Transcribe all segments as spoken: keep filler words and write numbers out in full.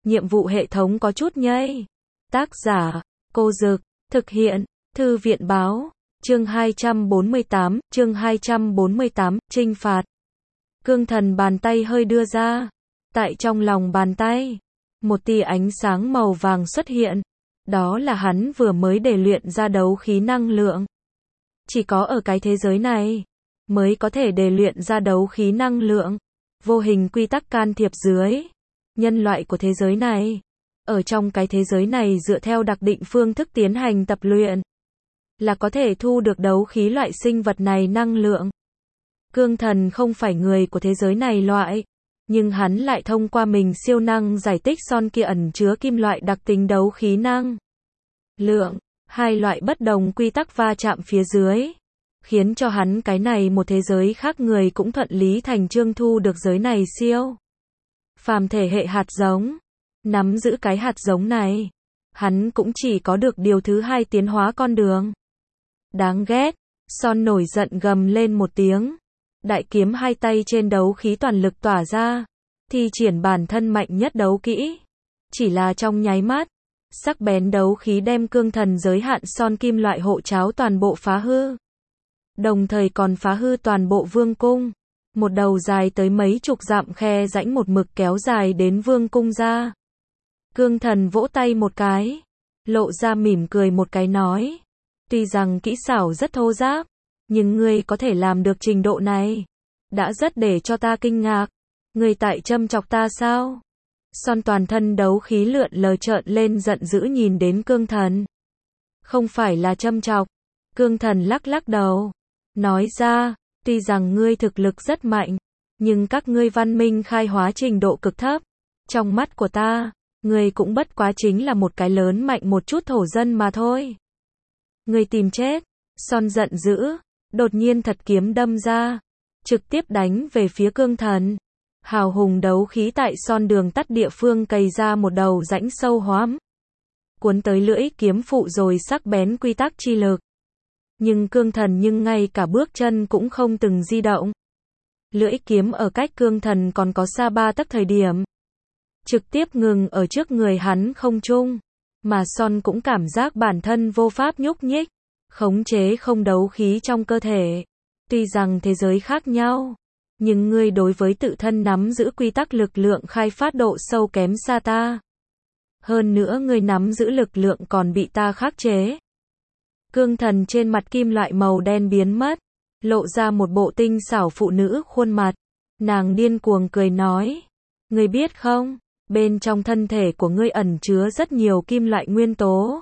nhiệm vụ hệ thống có chút nhây. Tác giả, Cô Dực, thực hiện, Thư viện báo, chương hai trăm bốn mươi tám, chương hai trăm bốn mươi tám, trinh phạt. Cương thần bàn tay hơi đưa ra. Tại trong lòng bàn tay, một tia ánh sáng màu vàng xuất hiện. Đó là hắn vừa mới để luyện ra đấu khí năng lượng. Chỉ có ở cái thế giới này, mới có thể để luyện ra đấu khí năng lượng. Vô hình quy tắc can thiệp dưới. Nhân loại của thế giới này, ở trong cái thế giới này dựa theo đặc định phương thức tiến hành tập luyện, là có thể thu được đấu khí loại sinh vật này năng lượng. Cương thần không phải người của thế giới này loại, nhưng hắn lại thông qua mình siêu năng giải tích son kia ẩn chứa kim loại đặc tính đấu khí năng lượng, hai loại bất đồng quy tắc va chạm phía dưới, khiến cho hắn cái này một thế giới khác người cũng thuận lý thành chương thu được giới này siêu phàm thể hệ hạt giống. Nắm giữ cái hạt giống này, hắn cũng chỉ có được điều thứ hai tiến hóa con đường. Đáng ghét, Son nổi giận gầm lên một tiếng. Đại kiếm hai tay trên đấu khí toàn lực tỏa ra, thi triển bản thân mạnh nhất đấu kỹ. Chỉ là trong nháy mắt, sắc bén đấu khí đem cương thần giới hạn Son kim loại hộ cháo toàn bộ phá hư. Đồng thời còn phá hư toàn bộ vương cung. Một đầu dài tới mấy chục dặm khe rãnh một mực kéo dài đến vương cung ra. Cương thần vỗ tay một cái, lộ ra mỉm cười một cái nói. Tuy rằng kỹ xảo rất thô ráp, nhưng ngươi có thể làm được trình độ này, đã rất để cho ta kinh ngạc. Ngươi tại châm chọc ta sao? Son toàn thân đấu khí lượn lờ trợn lên giận dữ nhìn đến cương thần. Không phải là châm chọc. Cương thần lắc lắc đầu, nói ra, tuy rằng ngươi thực lực rất mạnh, nhưng các ngươi văn minh khai hóa trình độ cực thấp. Trong mắt của ta, ngươi cũng bất quá chính là một cái lớn mạnh một chút thổ dân mà thôi. Ngươi tìm chết. Son giận dữ, đột nhiên thật kiếm đâm ra, trực tiếp đánh về phía cương thần. Hào hùng đấu khí tại Son đường tắt địa phương cày ra một đầu rãnh sâu hoắm, cuốn tới lưỡi kiếm phụ rồi sắc bén quy tắc chi lực. Nhưng cương thần nhưng ngay cả bước chân cũng không từng di động. Lưỡi kiếm ở cách cương thần còn có xa ba tấc thời điểm, trực tiếp ngừng ở trước người hắn không trung. Mà Son cũng cảm giác bản thân vô pháp nhúc nhích, khống chế không đấu khí trong cơ thể. Tuy rằng thế giới khác nhau, nhưng ngươi đối với tự thân nắm giữ quy tắc lực lượng khai phát độ sâu kém xa ta. Hơn nữa ngươi nắm giữ lực lượng còn bị ta khắc chế. Cương thần trên mặt kim loại màu đen biến mất, lộ ra một bộ tinh xảo phụ nữ khuôn mặt. Nàng điên cuồng cười nói, ngươi biết không, bên trong thân thể của ngươi ẩn chứa rất nhiều kim loại nguyên tố.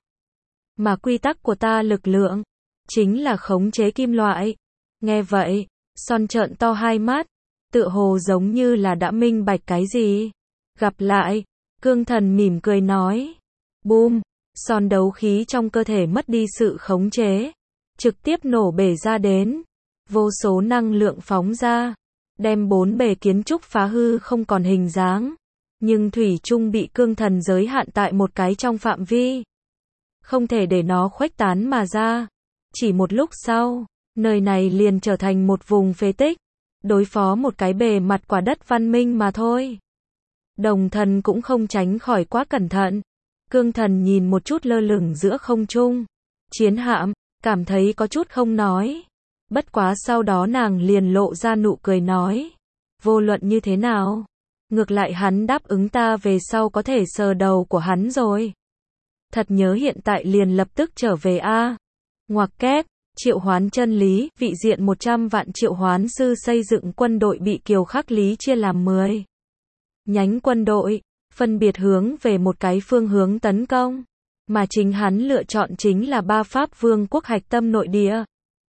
Mà quy tắc của ta lực lượng, chính là khống chế kim loại. Nghe vậy, Son trợn to hai mắt, tựa hồ giống như là đã minh bạch cái gì. Gặp lại, cương thần mỉm cười nói. Boom, Son đấu khí trong cơ thể mất đi sự khống chế, trực tiếp nổ bể ra đến. Vô số năng lượng phóng ra, đem bốn bề kiến trúc phá hư không còn hình dáng. Nhưng thủy chung bị cương thần giới hạn tại một cái trong phạm vi, không thể để nó khuếch tán mà ra. Chỉ một lúc sau, nơi này liền trở thành một vùng phế tích, đối phó một cái bề mặt quả đất văn minh mà thôi. Đồng thần cũng không tránh khỏi quá cẩn thận. Cương thần nhìn một chút lơ lửng giữa không trung chiến hạm, cảm thấy có chút không nói. Bất quá sau đó nàng liền lộ ra nụ cười nói, vô luận như thế nào, ngược lại hắn đáp ứng ta về sau có thể sờ đầu của hắn rồi. Thật nhớ hiện tại liền lập tức trở về a. Ngoặc kép, triệu hoán chân lý, vị diện một trăm vạn triệu hoán sư xây dựng quân đội bị Kiều Khắc Lý chia làm mười nhánh quân đội, phân biệt hướng về một cái phương hướng tấn công, mà chính hắn lựa chọn chính là ba Pháp vương quốc hạch tâm nội địa.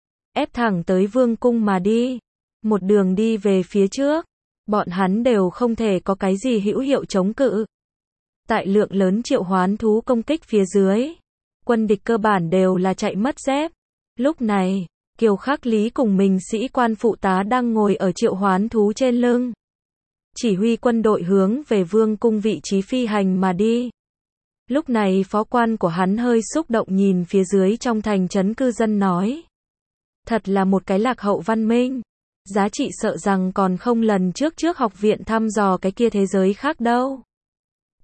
Ép thẳng tới vương cung mà đi, một đường đi về phía trước, bọn hắn đều không thể có cái gì hữu hiệu chống cự. Tại lượng lớn triệu hoán thú công kích phía dưới, quân địch cơ bản đều là chạy mất dép. Lúc này, Kiều Khắc Lý cùng mình sĩ quan phụ tá đang ngồi ở triệu hoán thú trên lưng, chỉ huy quân đội hướng về vương cung vị trí phi hành mà đi. Lúc này phó quan của hắn hơi xúc động nhìn phía dưới trong thành trấn cư dân nói, thật là một cái lạc hậu văn minh, giá trị sợ rằng còn không lần trước trước học viện thăm dò cái kia thế giới khác đâu.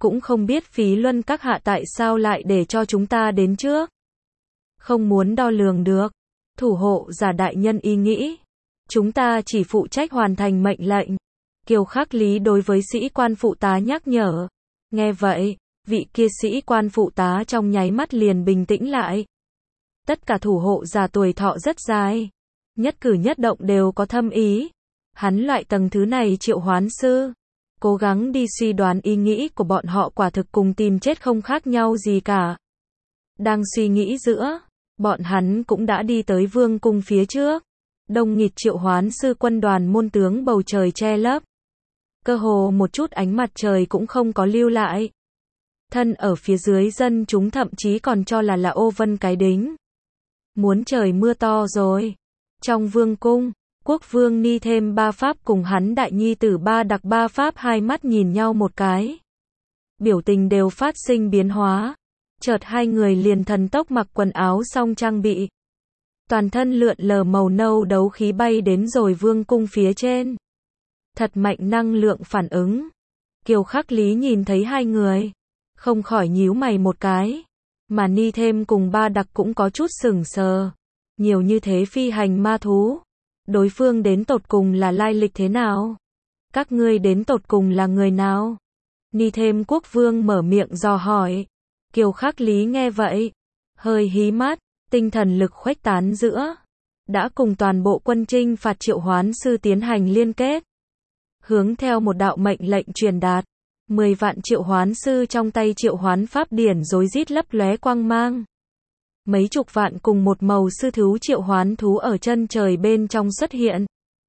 Cũng không biết Phí Luân các hạ tại sao lại để cho chúng ta đến trước. Không muốn đo lường được. Thủ hộ giả đại nhân ý nghĩ. Chúng ta chỉ phụ trách hoàn thành mệnh lệnh. Kiều Khắc Lý đối với sĩ quan phụ tá nhắc nhở. Nghe vậy, vị kia sĩ quan phụ tá trong nháy mắt liền bình tĩnh lại. Tất cả thủ hộ giả tuổi thọ rất dài. Nhất cử nhất động đều có thâm ý. Hắn loại tầng thứ này triệu hoán sư. Cố gắng đi suy đoán ý nghĩ của bọn họ quả thực cùng tìm chết không khác nhau gì cả. Đang suy nghĩ giữa, bọn hắn cũng đã đi tới vương cung phía trước. Đông nghịt triệu hoán sư quân đoàn môn tướng bầu trời che lấp. Cơ hồ một chút ánh mặt trời cũng không có lưu lại. Thân ở phía dưới dân chúng thậm chí còn cho là là ô vân cái đính. Muốn trời mưa to rồi. Trong vương cung, quốc vương Ni thêm ba pháp cùng hắn đại nhi tử ba đặc ba pháp hai mắt nhìn nhau một cái. Biểu tình đều phát sinh biến hóa. Chợt hai người liền thần tốc mặc quần áo xong trang bị. Toàn thân lượn lờ màu nâu đấu khí bay đến rồi vương cung phía trên. Thật mạnh năng lượng phản ứng. Kiều Khắc Lý nhìn thấy hai người. Không khỏi nhíu mày một cái. Mà Ni thêm cùng ba đặc cũng có chút sửng sờ. Nhiều như thế phi hành ma thú. Đối phương đến tột cùng là lai lịch thế nào? Các ngươi đến tột cùng là người nào? Ni thêm quốc vương mở miệng dò hỏi. Kiều Khắc Lý nghe vậy. Hơi hí mắt, tinh thần lực khuếch tán giữa. Đã cùng toàn bộ quân chinh phạt triệu hoán sư tiến hành liên kết. Hướng theo một đạo mệnh lệnh truyền đạt. Mười vạn triệu hoán sư trong tay triệu hoán pháp điển rối rít lấp lóe quang mang. Mấy chục vạn cùng một màu sư thú triệu hoán thú ở chân trời bên trong xuất hiện.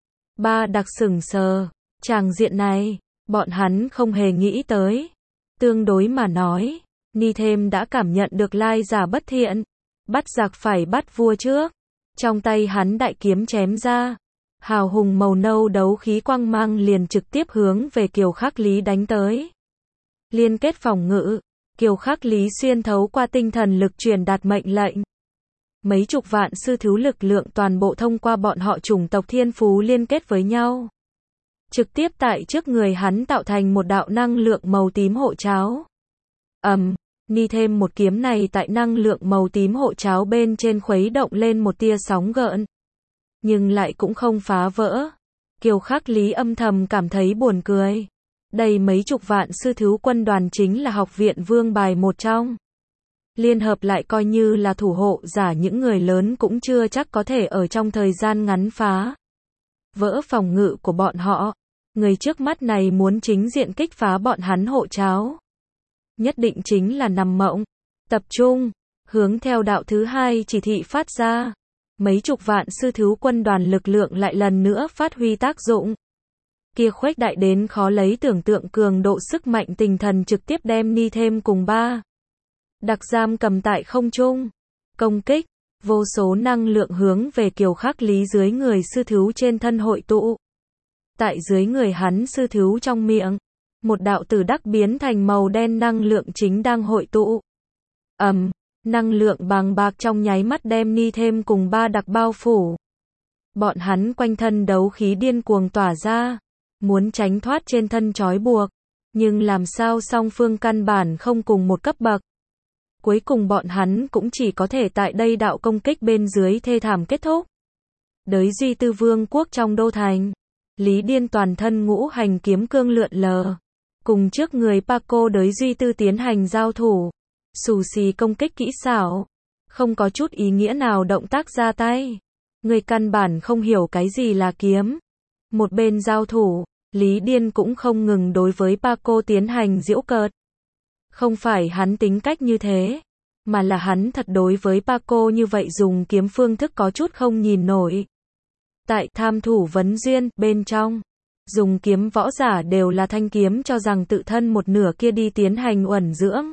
Ba đặc sửng sờ, tràng diện này, bọn hắn không hề nghĩ tới. Tương đối mà nói, Ni thêm đã cảm nhận được lai giả bất thiện. Bắt giặc phải bắt vua trước. Trong tay hắn đại kiếm chém ra. Hào hùng màu nâu đấu khí quang mang liền trực tiếp hướng về Kiều Khắc Lý đánh tới. Liên kết phòng ngự. Kiều Khắc Lý xuyên thấu qua tinh thần lực truyền đạt mệnh lệnh. Mấy chục vạn sư thú lực lượng toàn bộ thông qua bọn họ chủng tộc thiên phú liên kết với nhau. Trực tiếp tại trước người hắn tạo thành một đạo năng lượng màu tím hộ cháo. ầm, um, Ni thêm một kiếm này tại năng lượng màu tím hộ cháo bên trên khuấy động lên một tia sóng gợn. Nhưng lại cũng không phá vỡ. Kiều Khắc Lý âm thầm cảm thấy buồn cười. Đây mấy chục vạn sư thú quân đoàn chính là học viện vương bài một trong. Liên hợp lại coi như là thủ hộ giả những người lớn cũng chưa chắc có thể ở trong thời gian ngắn phá vỡ phòng ngự của bọn họ. Người trước mắt này muốn chính diện kích phá bọn hắn hộ cháo. Nhất định chính là nằm mộng. Tập trung, hướng theo đạo thứ hai chỉ thị phát ra. Mấy chục vạn sư thú quân đoàn lực lượng lại lần nữa phát huy tác dụng. Kia khuếch đại đến khó lấy tưởng tượng cường độ sức mạnh tinh thần trực tiếp đem Ni thêm cùng ba đặc giam cầm tại không trung. Công kích, vô số năng lượng hướng về Kiều Khắc Lý dưới người sư thú trên thân hội tụ. Tại dưới người hắn sư thú trong miệng, một đạo tử đắc biến thành màu đen năng lượng chính đang hội tụ. ầm, um, năng lượng bàng bạc trong nháy mắt đem Ni thêm cùng ba đặc bao phủ. Bọn hắn quanh thân đấu khí điên cuồng tỏa ra, muốn tránh thoát trên thân trói buộc, nhưng làm sao song phương căn bản không cùng một cấp bậc. Cuối cùng bọn hắn cũng chỉ có thể tại đây đạo công kích bên dưới thê thảm kết thúc. Đới Duy Tư Vương quốc trong đô thành, Lý Điên toàn thân ngũ hành kiếm cương lượn lờ, cùng trước người Paco Đới Duy Tư tiến hành giao thủ, xù xì công kích kỹ xảo, không có chút ý nghĩa nào động tác ra tay. Người căn bản không hiểu cái gì là kiếm. Một bên giao thủ, Lý Điên cũng không ngừng đối với Paco tiến hành giễu cợt. Không phải hắn tính cách như thế, mà là hắn thật đối với Paco như vậy dùng kiếm phương thức có chút không nhìn nổi. Tại tham thủ vấn duyên, bên trong, dùng kiếm võ giả đều là thanh kiếm cho rằng tự thân một nửa kia đi tiến hành uẩn dưỡng.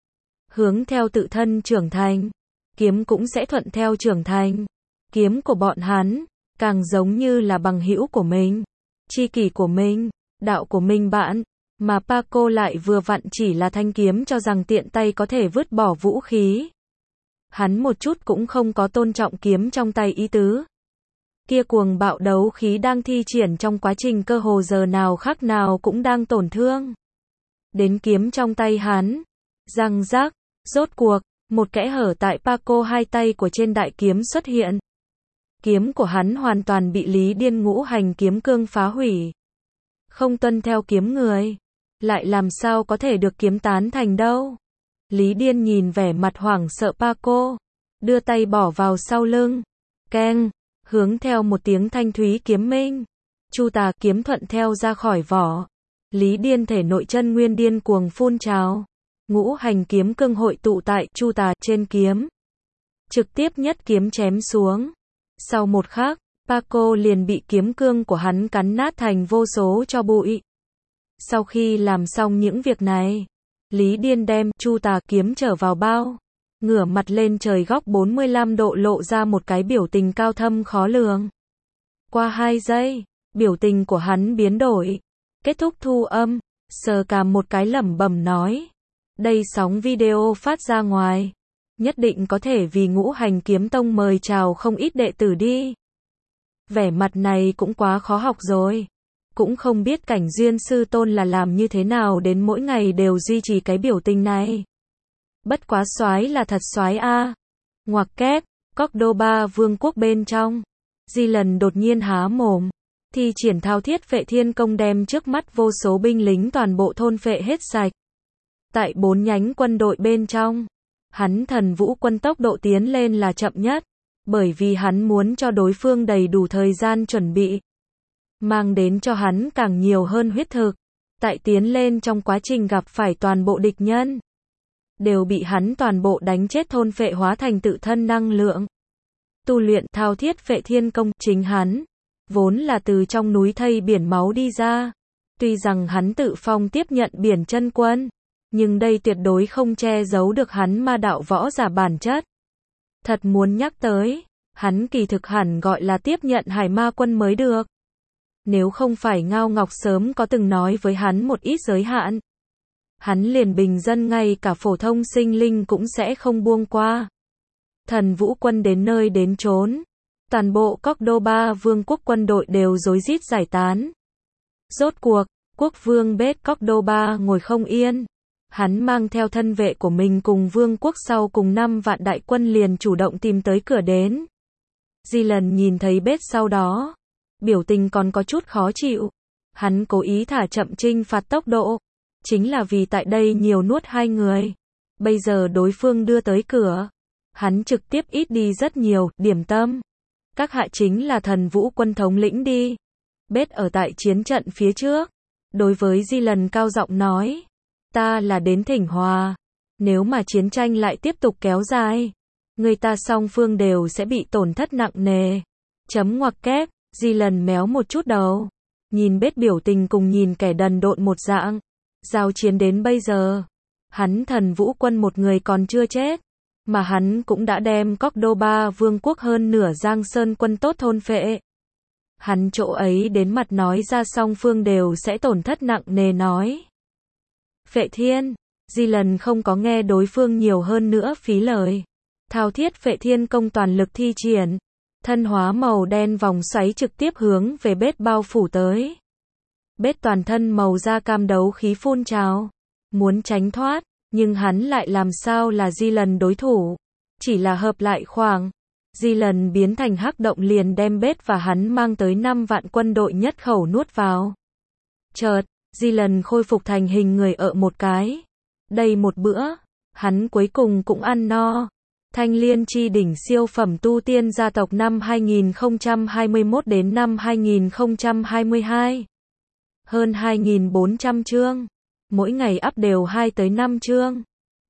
Hướng theo tự thân trưởng thành, kiếm cũng sẽ thuận theo trưởng thành. Kiếm của bọn hắn, càng giống như là bằng hữu của mình, tri kỷ của mình, đạo của mình bạn. Mà Paco lại vừa vặn chỉ là thanh kiếm cho rằng tiện tay có thể vứt bỏ vũ khí. Hắn một chút cũng không có tôn trọng kiếm trong tay ý tứ. Kia cuồng bạo đấu khí đang thi triển trong quá trình cơ hồ giờ nào khác nào cũng đang tổn thương. đến kiếm trong tay hắn. Răng rác, rốt cuộc, một kẽ hở tại Paco hai tay của trên đại kiếm xuất hiện. Kiếm của hắn hoàn toàn bị Lý Điên ngũ hành kiếm cương phá hủy. Không tuân theo kiếm người, lại làm sao có thể được kiếm tán thành đâu. Lý Điên nhìn vẻ mặt hoảng sợ Paco, đưa tay bỏ vào sau lưng. Keng, hướng theo một tiếng thanh thúy kiếm minh. Chu tà kiếm thuận theo ra khỏi vỏ. Lý Điên thể nội chân nguyên điên cuồng phun trào. Ngũ hành kiếm cương hội tụ tại chu tà trên kiếm. Trực tiếp nhất kiếm chém xuống. Sau một khắc, Paco liền bị kiếm cương của hắn cắn nát thành vô số tro bụi. Sau khi làm xong những việc này, Lý Điên đem chu tà kiếm trở vào bao. Ngửa mặt lên trời góc bốn mươi lăm độ lộ ra một cái biểu tình cao thâm khó lường. Qua hai giây, biểu tình của hắn biến đổi. Kết thúc thu âm, sờ cằm một cái lẩm bẩm nói. Đây sóng video phát ra ngoài. Nhất định có thể vì ngũ hành kiếm tông mời chào không ít đệ tử đi. Vẻ mặt này cũng quá khó học rồi. Cũng không biết cảnh duyên sư tôn là làm như thế nào đến mỗi ngày đều duy trì cái biểu tình này. Bất quá soái là thật soái a. Ngoặc kép, Cordoba vương quốc bên trong. Di lần đột nhiên há mồm. Thi triển thao thiết phệ thiên công đem trước mắt vô số binh lính toàn bộ thôn phệ hết sạch. Tại bốn nhánh quân đội bên trong, hắn thần vũ quân tốc độ tiến lên là chậm nhất, bởi vì hắn muốn cho đối phương đầy đủ thời gian chuẩn bị, mang đến cho hắn càng nhiều hơn huyết thực. Tại tiến lên trong quá trình gặp phải toàn bộ địch nhân, đều bị hắn toàn bộ đánh chết thôn phệ hóa thành tự thân năng lượng. Tu luyện thao thiết phệ thiên công, chính hắn vốn là từ trong núi thây biển máu đi ra. Tuy rằng hắn tự phong tiếp nhận biển chân quân, nhưng đây tuyệt đối không che giấu được hắn ma đạo võ giả bản chất. Thật muốn nhắc tới, hắn kỳ thực hẳn gọi là tiếp nhận hải ma quân mới được. Nếu không phải Ngao Ngọc sớm có từng nói với hắn một ít giới hạn, hắn liền bình dân ngay cả phổ thông sinh linh cũng sẽ không buông qua. Thần vũ quân đến nơi đến chốn, toàn bộ Cordoba vương quốc quân đội đều rối rít giải tán. Rốt cuộc, quốc vương Bết Cordoba ngồi không yên. Hắn mang theo thân vệ của mình cùng vương quốc sau cùng năm vạn đại quân liền chủ động tìm tới cửa đến. Di lần nhìn thấy Bết sau đó, biểu tình còn có chút khó chịu. Hắn cố ý thả chậm trinh phạt tốc độ, chính là vì tại đây nhiều nuốt hai người. Bây giờ đối phương đưa tới cửa, hắn trực tiếp ít đi rất nhiều, điểm tâm. Các hạ chính là thần vũ quân thống lĩnh đi. Bết ở tại chiến trận phía trước, đối với Di lần cao giọng nói. Ta là đến thỉnh hòa. Nếu mà chiến tranh lại tiếp tục kéo dài, người ta song phương đều sẽ bị tổn thất nặng nề. Chấm ngoặc kép, Di lần méo một chút đầu. Nhìn Bết biểu tình cùng nhìn kẻ đần độn một dạng. Giao chiến đến bây giờ, hắn thần vũ quân một người còn chưa chết, mà hắn cũng đã đem Cordoba vương quốc hơn nửa Giang Sơn quân tốt thôn phệ. Hắn chỗ ấy đến mặt nói ra song phương đều sẽ tổn thất nặng nề nói. Phệ thiên, Di lần không có nghe đối phương nhiều hơn nữa phí lời. Thao thiết phệ thiên công toàn lực thi triển, thân hóa màu đen vòng xoáy trực tiếp hướng về Bết bao phủ tới. Bết toàn thân màu da cam đấu khí phun trào, muốn tránh thoát, nhưng hắn lại làm sao là Di lần đối thủ, chỉ là hợp lại khoảng. Di lần biến thành hắc động liền đem Bết và hắn mang tới năm vạn quân đội nhất khẩu nuốt vào. Chợt, Di lần khôi phục thành hình người ở một cái. Đây một bữa, hắn cuối cùng cũng ăn no. Thanh Liên chi đỉnh siêu phẩm tu tiên gia tộc năm hai nghìn không trăm hai mươi mốt đến năm hai nghìn không trăm hai mươi hai. Hơn hai nghìn bốn trăm chương. Mỗi ngày up đều hai tới năm chương.